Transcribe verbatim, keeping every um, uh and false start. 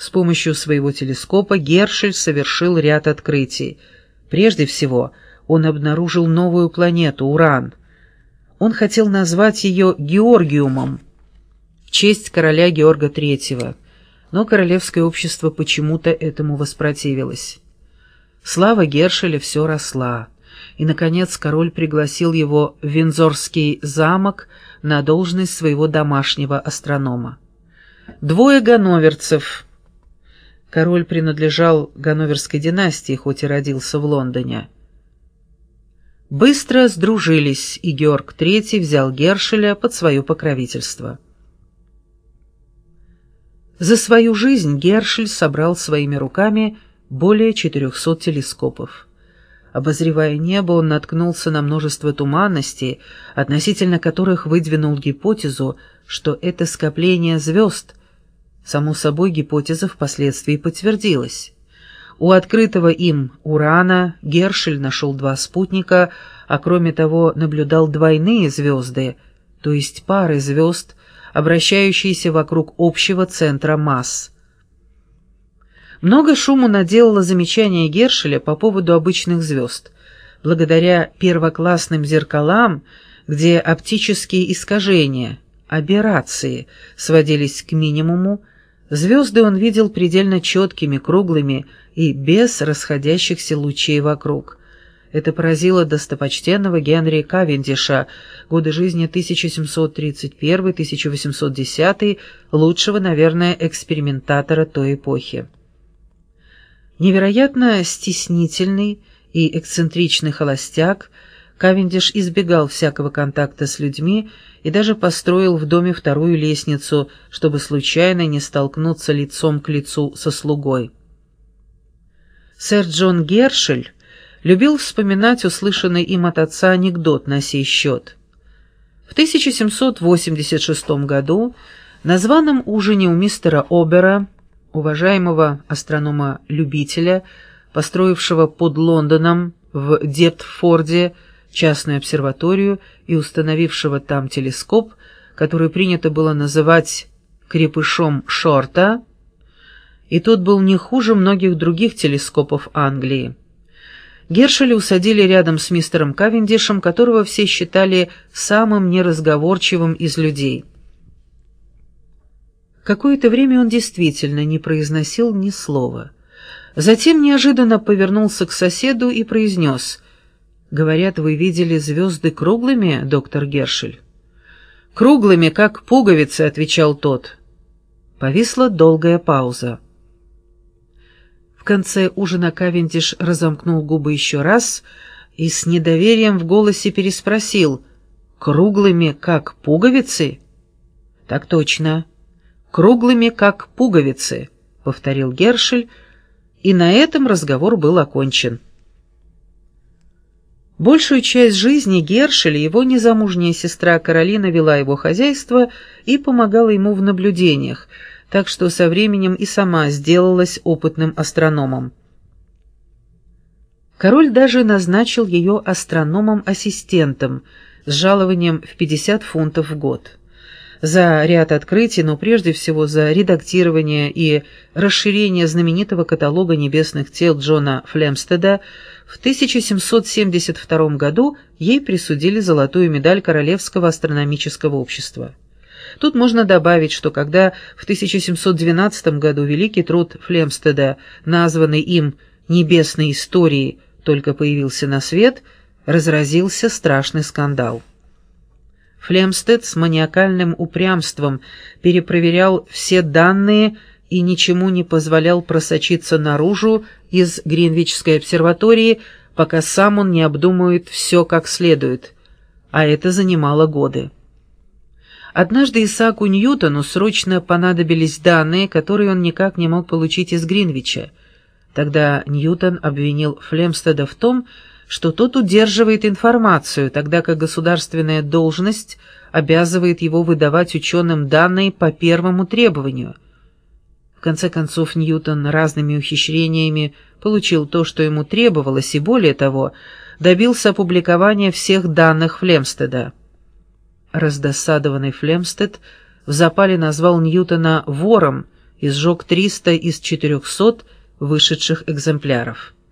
С помощью своего телескопа Гершель совершил ряд открытий. Прежде всего, он обнаружил новую планету, Уран. Он хотел назвать ее Георгиумом в честь короля Георга третьего, но Королевское общество почему-то этому воспротивилось. Слава Гершеля все росла, и, наконец, король пригласил его в Виндзорский замок на должность своего домашнего астронома. Двое ганноверцев. Король принадлежал ганноверской династии, хоть и родился в Лондоне. Быстро сдружились, и Георг третий взял Гершеля под свое покровительство. За свою жизнь Гершель собрал своими руками более четырехсот телескопов. Обозревая небо, он наткнулся на множество туманностей, относительно которых выдвинул гипотезу, что это скопление звезд. Само собой, гипотеза впоследствии подтвердилась. У открытого им Урана Гершель нашел два спутника, а кроме того наблюдал двойные звезды, то есть пары звезд, обращающиеся вокруг общего центра масс. Много шуму наделало замечание Гершеля по поводу обычных звезд. Благодаря первоклассным зеркалам, где оптические искажения, аберрации, сводились к минимуму, звезды он видел предельно четкими, круглыми и без расходящихся лучей вокруг. Это поразило достопочтенного Генри Кавендиша, годы жизни тысяча семьсот тридцать первый — тысяча восемьсот десятый, лучшего, наверное, экспериментатора той эпохи. Невероятно стеснительный и эксцентричный холостяк, Кавендиш избегал всякого контакта с людьми и даже построил в доме вторую лестницу, чтобы случайно не столкнуться лицом к лицу со слугой. Сэр Джон Гершель любил вспоминать услышанный им от отца анекдот на сей счет. В тысяча семьсот восемьдесят шестом году на званом ужине у мистера Обера, уважаемого астронома-любителя, построившего под Лондоном в Дептфорде частную обсерваторию и установившего там телескоп, который принято было называть «крепышом Шорта», и тот был не хуже многих других телескопов Англии. Гершеля усадили рядом с мистером Кавендишем, которого все считали самым неразговорчивым из людей. Какое-то время он действительно не произносил ни слова. Затем неожиданно повернулся к соседу и произнес: «Говорят, вы видели звезды круглыми, доктор Гершель?» «Круглыми, как пуговицы», — отвечал тот. Повисла долгая пауза. В конце ужина Кавендиш разомкнул губы еще раз и с недоверием в голосе переспросил: «Круглыми, как пуговицы?» «Так точно. Круглыми, как пуговицы», — повторил Гершель, и на этом разговор был окончен. Большую часть жизни Гершеля его незамужняя сестра Каролина вела его хозяйство и помогала ему в наблюдениях, так что со временем и сама сделалась опытным астрономом. Король даже назначил ее астрономом-ассистентом с жалованием в пятьдесят фунтов в год. За ряд открытий, но прежде всего за редактирование и расширение знаменитого каталога небесных тел Джона Флемстеда в тысяча семьсот семьдесят втором году ей присудили золотую медаль Королевского астрономического общества. Тут можно добавить, что когда в тысяча семьсот двенадцатом году великий труд Флемстеда, названный им «Небесной историей», только появился на свет, разразился страшный скандал. Флемстед с маниакальным упрямством перепроверял все данные и ничему не позволял просочиться наружу из Гринвичской обсерватории, пока сам он не обдумает все как следует, а это занимало годы. Однажды Исааку Ньютону срочно понадобились данные, которые он никак не мог получить из Гринвича. Тогда Ньютон обвинил Флемстеда в том, что тот удерживает информацию, тогда как государственная должность обязывает его выдавать ученым данные по первому требованию. В конце концов, Ньютон разными ухищрениями получил то, что ему требовалось, и более того, добился опубликования всех данных Флемстеда. Раздосадованный Флемстед в запале назвал Ньютона вором и сжег триста из четырехсот вышедших экземпляров.